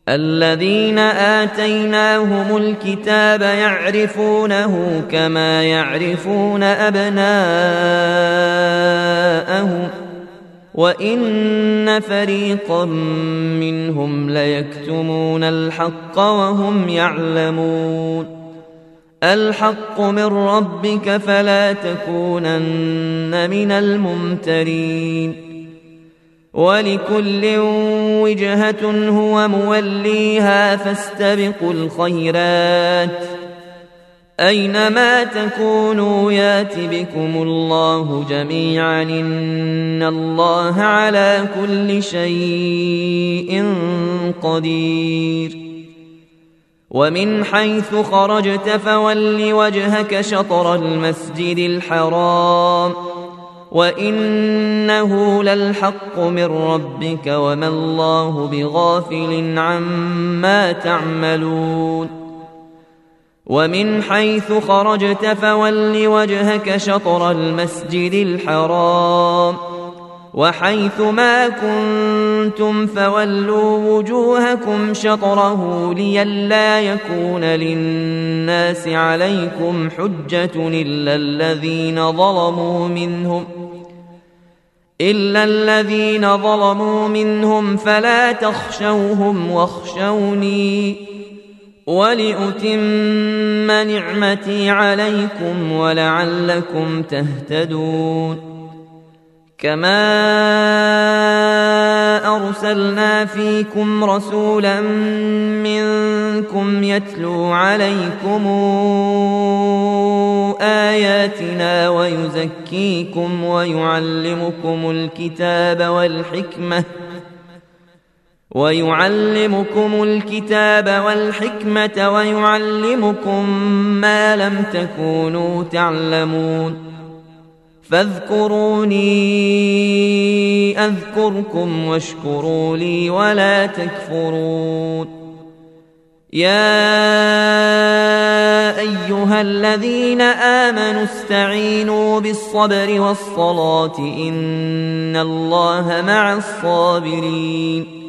الذين آتيناهم الكتاب يعرفونه كما يعرفون أبناءهم وإن فريقا منهم ليكتمون الحق وهم يعلمون الحق من ربك فلا تكونن من الممترين ولكل وجهة هو موليها فاستبقوا الخيرات أينما تكونوا يات بكم الله جميعا إن الله على كل شيء قدير ومن حيث خرجت فول وجهك شطر المسجد الحرام وإنه للحق من ربك وما الله بغافل عما تعملون ومن حيث خرجت فول وجهك شطر المسجد الحرام وحيث ما كنتم فولوا وجوهكم شطره لئلا يكون للناس عليكم حجة إلا الذين ظلموا منهم فلا تخشوهم واخشوني ولأتم نعمتي عليكم ولعلكم تهتدون كما أرسلنا فيكم رسولا منكم يتلو عليكم آياتنا ويزكيكم ويعلمكم الكتاب والحكمة ويعلمكم ما لم تكونوا تعلمون فاذكروني أذكركم واشكروا لي ولا تكفرون يا أيها الذين آمنوا استعينوا بالصبر والصلاة إن الله مع الصابرين